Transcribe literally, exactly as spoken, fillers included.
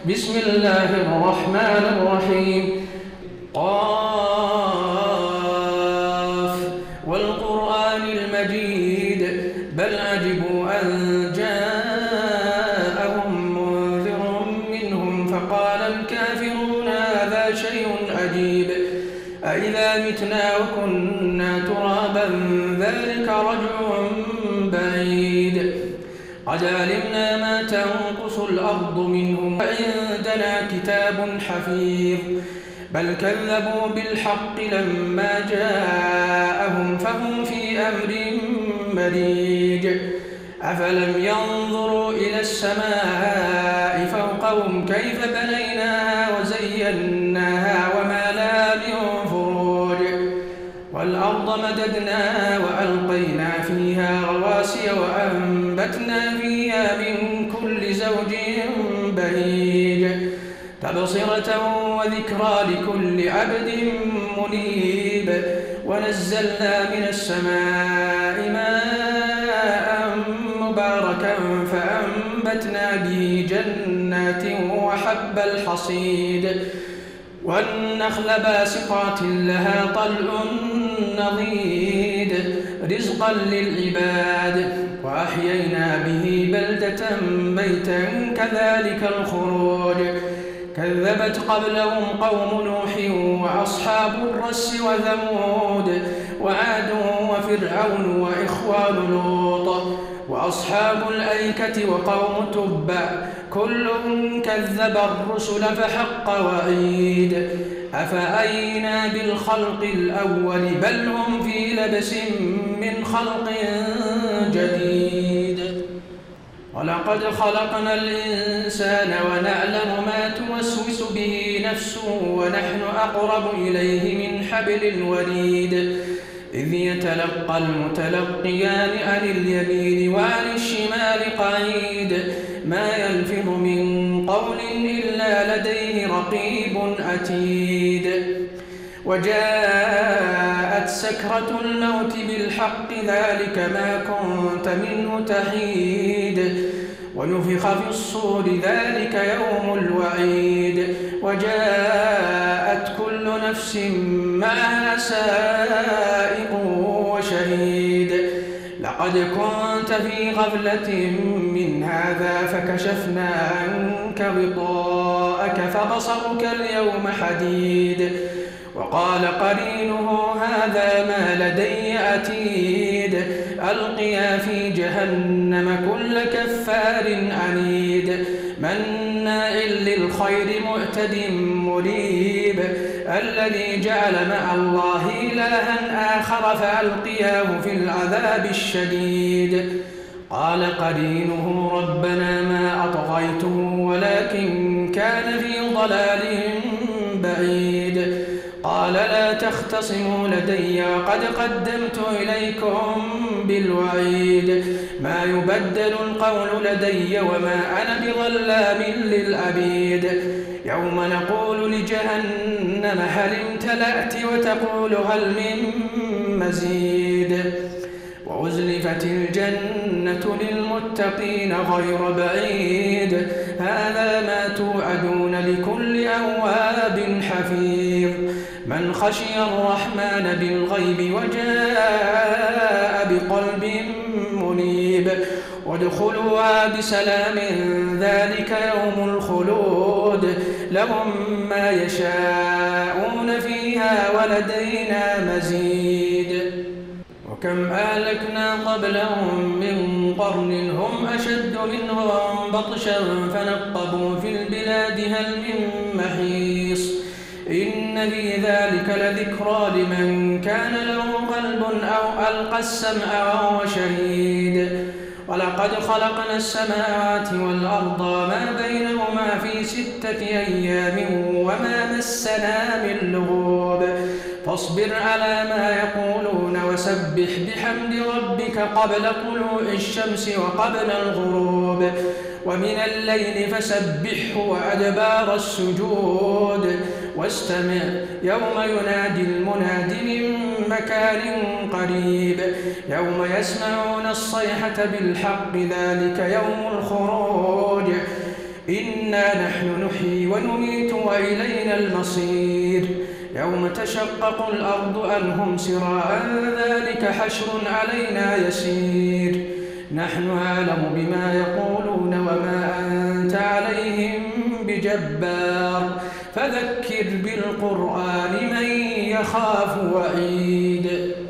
بسم الله الرحمن الرحيم. قاف والقرآن المجيد بل عجبوا أن جاءهم منذر منهم فقال الكافرون هذا شيء عجيب أإذا متنا وكنا ترابا ذلك رجع بعيد قد علمنا ما تنقص الأرض منهم وعندنا كتاب حفيظ بل كذبوا بالحق لما جاءهم فهم في أمر مريج أفلم ينظروا إلى السماء فوقهم كيف بنيناها وزيناها وما لها من فروج والأرض مددناها وألقينا فيها رواسي وأنبتنا فيها من كل زوج بهيج تبصرة وذكرى لكل عبد منيب ونزلنا من السماء ماء مباركا فأنبتنا به جنات وحب الحصيد والنخل باسقات لها طلع نضيد رزقا للعباد وأحيينا به بلدة ميتا كذلك الخروج كذبت قبلهم قوم نوح وأصحاب الرس وثمود وعاد وفرعون وإخوان لوط وأصحاب الأيكة وقوم تبع كل كذب الرسل فحق وعيد أفأينا بالخلق الأول بل هم في لبس من خلق جديد ولقد خلقنا الإنسان ونعلم ما توسوس به نفسه ونحن أقرب إليه من حبل الوريد إذ يتلقى المتلقيان عن اليمين وعن الشمال قعيد ما يلفظ من قول إلا لديه رقيب عتيد وجاءت سكرة الموت بالحق ذلك ما كنت منه تحيد ونفخ في الصور ذلك يوم الوعيد وجاءت كل نفس معها سائق وشهيد لقد كنت في غفلة من هذا فكشفنا عنك غطاءك فبصرك اليوم حديد وقال قرينه هذا ما لدي عتيد ألقيا في جهنم كل كفار عنيد مناع للخير معتد مريب الذي جعل مع الله إلها آخر فألقياه في العذاب الشديد قال قرينه ربنا ما أطغيته ولكن كان في ضلال بعيد قال لا تختصموا لدي وقد قدمت إليكم بالوعيد ما يبدل القول لدي وما أنا بظلام للعبيد يوم نقول لجهنم هل امتلأت وتقول هل من مزيد وأزلفت الجنة للمتقين غير بعيد هذا ما توعدون لكل أواب حفيظ من خشي الرحمن بالغيب وجاء بقلب منيب وادخلوها بسلام ذلك يوم الخلود لهم ما يشاءون فيها ولدينا مزيد وكم أهلكنا قبلهم من قرن هم أشد منهم بطشا فنقبوا في البلاد هل من محيص إن في ذلك لذكرى لمن كان له قلب أو ألقى السمع وهو شهيد ولقد خلقنا السماوات والأرض ما بينهما في ستة أيام وما مسنا من لغوب فاصبر على ما يقولون وسبح بحمد ربك قبل طلوع الشمس وقبل الغروب ومن الليل فسبحه وأدبار السجود واستمع يوم ينادي المناد من مكان قريب يوم يسمعون الصيحة بالحق ذلك يوم الخروج إنا نحن نحيي ونميت وإلينا المصير يوم تشقق الأرض عنهم سراعا ذلك حشر علينا يسير نحن أعلم بما يقولون وما أنت عليهم بجبار فذكر بالقرآن من يخاف وعيد.